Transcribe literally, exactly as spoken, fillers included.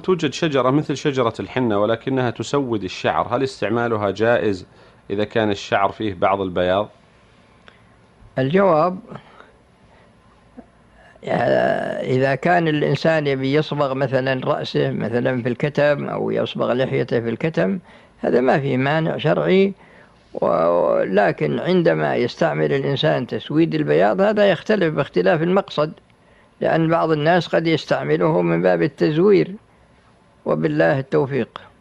توجد شجرة مثل شجرة الحنة ولكنها تسود الشعر، هل استعمالها جائز إذا كان الشعر فيه بعض البياض؟ الجواب إذا كان الإنسان يبي يصبغ مثلا رأسه مثلا في الكتم أو يصبغ لحيته في الكتم، هذا ما فيه مانع شرعي، ولكن عندما يستعمل الإنسان تسويد البياض هذا يختلف باختلاف المقصد، لأن بعض الناس قد يستعمله من باب التزوير، وبالله التوفيق.